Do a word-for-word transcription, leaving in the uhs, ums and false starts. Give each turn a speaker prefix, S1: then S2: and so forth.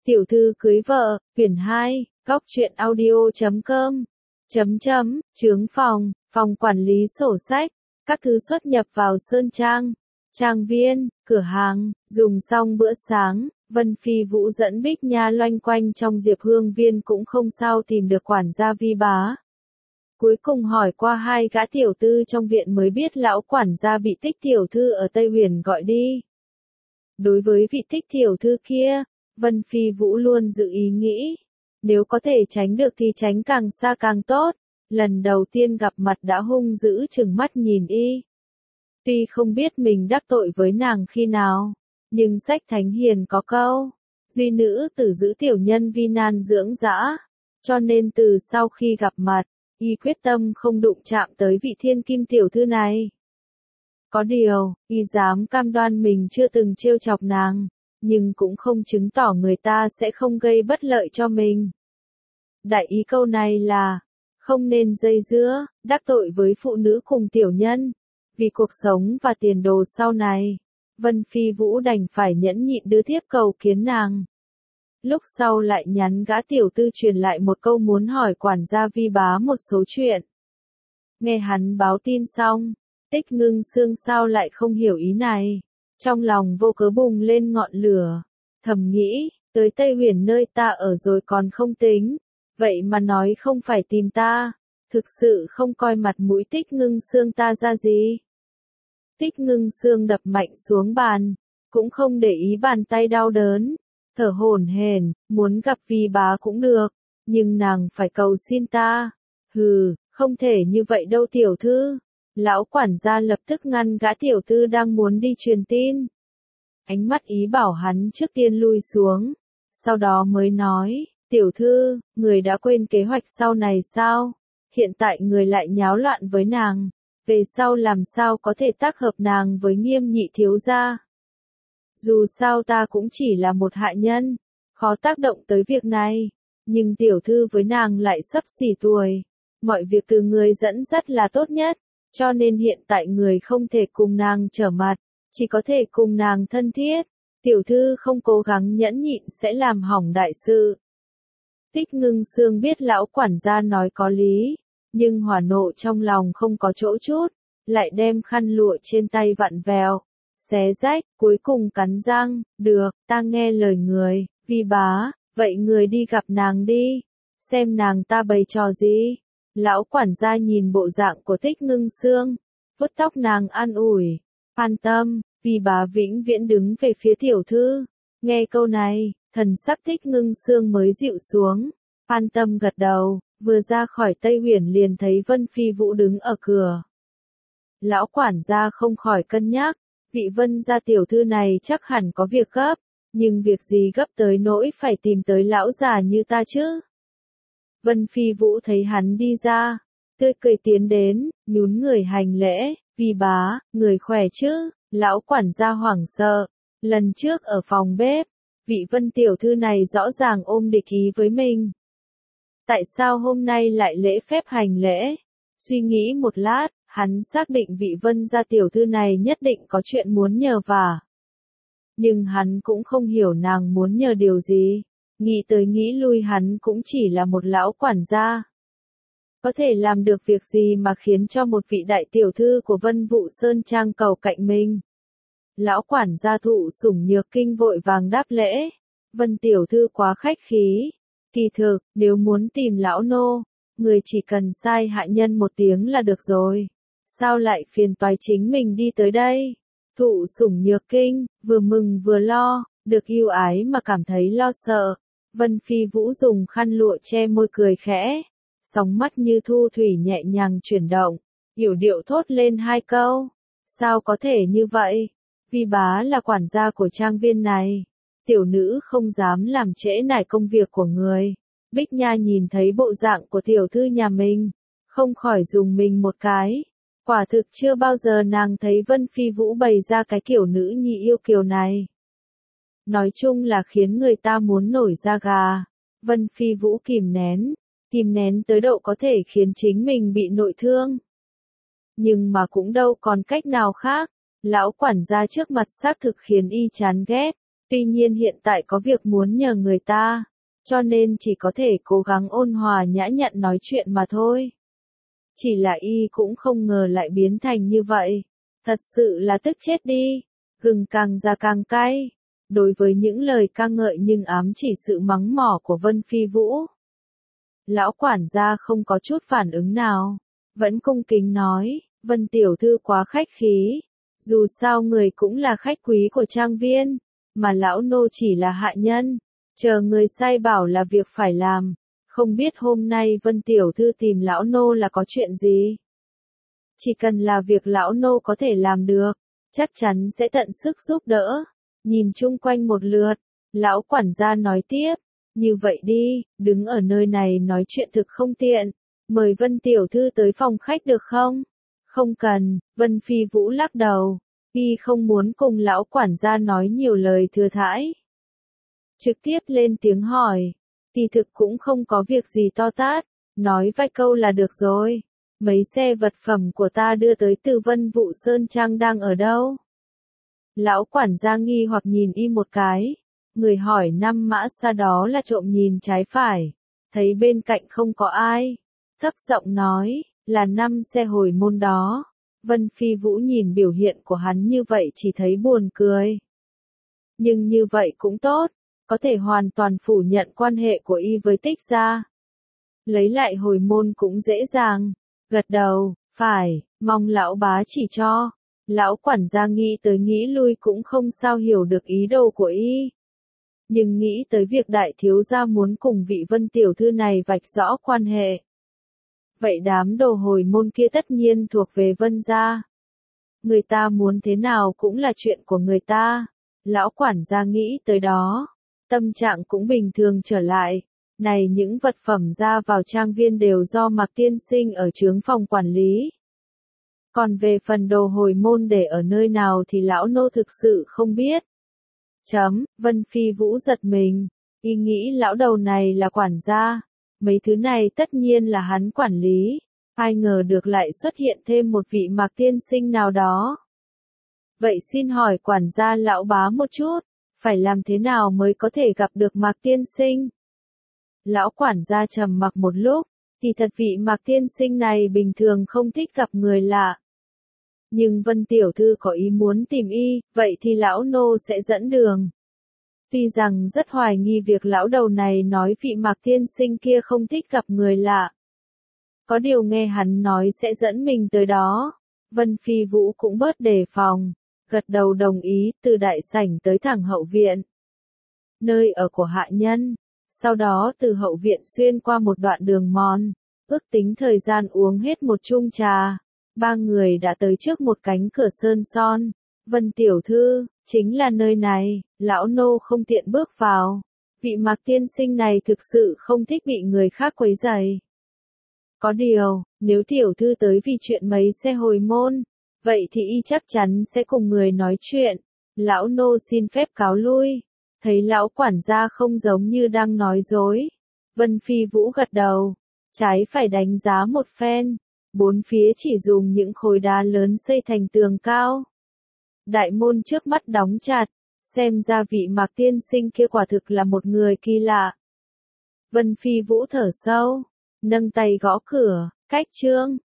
S1: Tiểu thư cưới vợ, quyển hai, góc truyện audio chấm com, chấm chấm, chướng phòng, phòng quản lý sổ sách, các thứ xuất nhập vào sơn trang, trang viên, cửa hàng, dùng xong bữa sáng, Vân Phi Vũ dẫn Bích Nha loanh quanh trong Diệp Hương Viên cũng không sao tìm được quản gia Vi Bá. Cuối cùng hỏi qua hai gã tiểu tư trong viện mới biết lão quản gia bị Tích tiểu thư ở Tây Huyền gọi đi. Đối với vị Tích tiểu thư kia, Vân Phi Vũ luôn dự ý nghĩ, nếu có thể tránh được thì tránh càng xa càng tốt, lần đầu tiên gặp mặt đã hung dữ trừng mắt nhìn y. Tuy không biết mình đắc tội với nàng khi nào, nhưng sách Thánh Hiền có câu, duy nữ tử giữ tiểu nhân vi nan dưỡng dã, cho nên từ sau khi gặp mặt, y quyết tâm không đụng chạm tới vị thiên kim tiểu thư này. Có điều, y dám cam đoan mình chưa từng trêu chọc nàng, nhưng cũng không chứng tỏ người ta sẽ không gây bất lợi cho mình. Đại ý câu này là, không nên dây dưa, đắc tội với phụ nữ cùng tiểu nhân, vì cuộc sống và tiền đồ sau này. Vân Phi Vũ đành phải nhẫn nhịn đưa thiếp cầu kiến nàng. Lúc sau lại nhắn gã tiểu tư truyền lại một câu muốn hỏi quản gia Vi Bá một số chuyện. Nghe hắn báo tin xong, Tích Ngưng Sương sao lại không hiểu ý này. Trong lòng vô cớ bùng lên ngọn lửa, thầm nghĩ, tới Tây Huyền nơi ta ở rồi còn không tính, vậy mà nói không phải tìm ta, thực sự không coi mặt mũi Tích Ngưng Sương ta ra gì. Tích Ngưng Sương đập mạnh xuống bàn, cũng không để ý bàn tay đau đớn, thở hổn hển, muốn gặp Vi Bá cũng được, nhưng nàng phải cầu xin ta. Hừ, không thể như vậy đâu tiểu thư. Lão quản gia lập tức ngăn gã tiểu tư đang muốn đi truyền tin. Ánh mắt ý bảo hắn trước tiên lui xuống, sau đó mới nói, tiểu thư, người đã quên kế hoạch sau này sao? Hiện tại người lại nháo loạn với nàng, về sau làm sao có thể tác hợp nàng với Nghiêm nhị thiếu gia? Dù sao ta cũng chỉ là một hạ nhân, khó tác động tới việc này, nhưng tiểu thư với nàng lại sắp xỉ tuổi, mọi việc từ người dẫn dắt là tốt nhất. Cho nên hiện tại người không thể cùng nàng trở mặt, chỉ có thể cùng nàng thân thiết, tiểu thư không cố gắng nhẫn nhịn sẽ làm hỏng đại sự. Tích Ngưng Sương biết lão quản gia nói có lý, nhưng hỏa nộ trong lòng không có chỗ chút, lại đem khăn lụa trên tay vặn vẹo, xé rách, cuối cùng cắn răng, được, ta nghe lời người, Vi Bá, vậy người đi gặp nàng đi, xem nàng ta bày trò gì. Lão quản gia nhìn bộ dạng của Tích Ngưng Sương, vuốt tóc nàng an ủi, an tâm, Vi Bá vĩnh viễn đứng về phía tiểu thư. Nghe câu này, thần sắc Tích Ngưng Sương mới dịu xuống, an tâm gật đầu, vừa ra khỏi Tây Huyền liền thấy Vân Phi Vũ đứng ở cửa. Lão quản gia không khỏi cân nhắc, vị Vân gia tiểu thư này chắc hẳn có việc gấp, nhưng việc gì gấp tới nỗi phải tìm tới lão già như ta chứ? Vân Phi Vũ thấy hắn đi ra, tươi cười tiến đến, nhún người hành lễ, Vi Bá, người khỏe chứ? Lão quản gia hoảng sợ, lần trước ở phòng bếp, vị Vân tiểu thư này rõ ràng ôm địch ý với mình. Tại sao hôm nay lại lễ phép hành lễ? Suy nghĩ một lát, hắn xác định vị Vân gia tiểu thư này nhất định có chuyện muốn nhờ vả. Nhưng hắn cũng không hiểu nàng muốn nhờ điều gì. Nghĩ tới nghĩ lui hắn cũng chỉ là một lão quản gia. Có thể làm được việc gì mà khiến cho một vị đại tiểu thư của Vân Vũ Sơn Trang cầu cạnh mình? Lão quản gia Thụ Sủng Nhược Kinh vội vàng đáp lễ. Vân tiểu thư quá khách khí. Kỳ thực, nếu muốn tìm lão nô, người chỉ cần sai hạ nhân một tiếng là được rồi. Sao lại phiền toái chính mình đi tới đây? Thụ Sủng Nhược Kinh, vừa mừng vừa lo, được yêu ái mà cảm thấy lo sợ. Vân Phi Vũ dùng khăn lụa che môi cười khẽ, sóng mắt như thu thủy nhẹ nhàng chuyển động, yểu điệu thốt lên hai câu. Sao có thể như vậy? Vi Bá là quản gia của trang viên này, tiểu nữ không dám làm trễ nải công việc của người. Bích Nha nhìn thấy bộ dạng của tiểu thư nhà mình, không khỏi dùng mình một cái. Quả thực chưa bao giờ nàng thấy Vân Phi Vũ bày ra cái kiểu nữ nhi yêu kiều này. Nói chung là khiến người ta muốn nổi da gà. Vân Phi Vũ kìm nén, kìm nén tới độ có thể khiến chính mình bị nội thương. Nhưng mà cũng đâu còn cách nào khác, lão quản gia trước mặt xác thực khiến y chán ghét, Tuy nhiên hiện tại có việc muốn nhờ người ta, cho nên chỉ có thể cố gắng ôn hòa nhã nhặn nói chuyện mà thôi. Chỉ là y cũng không ngờ lại biến thành như vậy. Thật sự là tức chết đi. Gừng càng già càng cay. Đối với những lời ca ngợi nhưng ám chỉ sự mắng mỏ của Vân Phi Vũ, lão quản gia không có chút phản ứng nào. Vẫn cung kính nói, Vân tiểu thư quá khách khí. Dù sao người cũng là khách quý của trang viên, mà lão nô chỉ là hạ nhân. Chờ người sai bảo là việc phải làm. Không biết hôm nay Vân tiểu thư tìm lão nô là có chuyện gì? Chỉ cần là việc lão nô có thể làm được, chắc chắn sẽ tận sức giúp đỡ. Nhìn chung quanh một lượt, lão quản gia nói tiếp, như vậy đi, đứng ở nơi này nói chuyện thực không tiện, mời Vân tiểu thư tới phòng khách được không? Không cần, Vân Phi Vũ lắc đầu, y không muốn cùng lão quản gia nói nhiều lời thừa thãi. Trực tiếp lên tiếng hỏi, kỳ thực cũng không có việc gì to tát, nói vài câu là được rồi. Mấy xe vật phẩm của ta đưa tới từ Vân Vũ Sơn Trang đang ở đâu? Lão quản gia nghi hoặc nhìn y một cái. Người hỏi năm mã xa đó là trộm nhìn trái phải. Thấy bên cạnh không có ai. Thấp giọng nói, là năm xe hồi môn đó. Vân Phi Vũ nhìn biểu hiện của hắn như vậy chỉ thấy buồn cười. Nhưng như vậy cũng tốt. Có thể hoàn toàn phủ nhận quan hệ của y với Tích gia. Lấy lại hồi môn cũng dễ dàng. Gật đầu, phải, mong lão bá chỉ cho. Lão quản gia nghĩ tới nghĩ lui cũng không sao hiểu được ý đồ của y. Nhưng nghĩ tới việc đại thiếu gia muốn cùng vị Vân tiểu thư này vạch rõ quan hệ. Vậy đám đồ hồi môn kia tất nhiên thuộc về Vân gia. Người ta muốn thế nào cũng là chuyện của người ta. Lão quản gia nghĩ tới đó. Tâm trạng cũng bình thường trở lại. Này những vật phẩm ra vào trang viên đều do Mạc Tiên Sinh ở trướng phòng quản lý. Còn về phần đồ hồi môn để ở nơi nào thì lão nô thực sự không biết. Chấm, Vân Phi Vũ giật mình. Y nghĩ lão đầu này là quản gia. Mấy thứ này tất nhiên là hắn quản lý. Ai ngờ được lại xuất hiện thêm một vị Mạc Tiên Sinh nào đó. Vậy xin hỏi quản gia lão bá một chút. Phải làm thế nào mới có thể gặp được Mạc Tiên Sinh? Lão quản gia trầm mặc một lúc, thì thật vị Mạc Tiên Sinh này bình thường không thích gặp người lạ. Nhưng Vân tiểu thư có ý muốn tìm y, vậy thì lão nô sẽ dẫn đường. Tuy rằng rất hoài nghi việc lão đầu này nói vị Mạc Tiên Sinh kia không thích gặp người lạ. Có điều nghe hắn nói sẽ dẫn mình tới đó. Vân Phi Vũ cũng bớt đề phòng, gật đầu đồng ý, từ đại sảnh tới thẳng hậu viện. Nơi ở của hạ nhân. Sau đó từ hậu viện xuyên qua một đoạn đường mòn, ước tính thời gian uống hết một chung trà. Ba người đã tới trước một cánh cửa sơn son. Vân tiểu thư, chính là nơi này, lão nô không tiện bước vào. Vị Mạc Tiên Sinh này thực sự không thích bị người khác quấy rầy. Có điều, nếu tiểu thư tới vì chuyện mấy xe hồi môn, vậy thì y chắc chắn sẽ cùng người nói chuyện. Lão nô xin phép cáo lui. Thấy lão quản gia không giống như đang nói dối. Vân Phi Vũ gật đầu. Trái phải đánh giá một phen. Bốn phía chỉ dùng những khối đá lớn xây thành tường cao. Đại môn trước mắt đóng chặt. Xem ra vị Mạc Tiên Sinh kia quả thực là một người kỳ lạ. Vân Phi Vũ thở sâu. Nâng tay gõ cửa. Cách trương.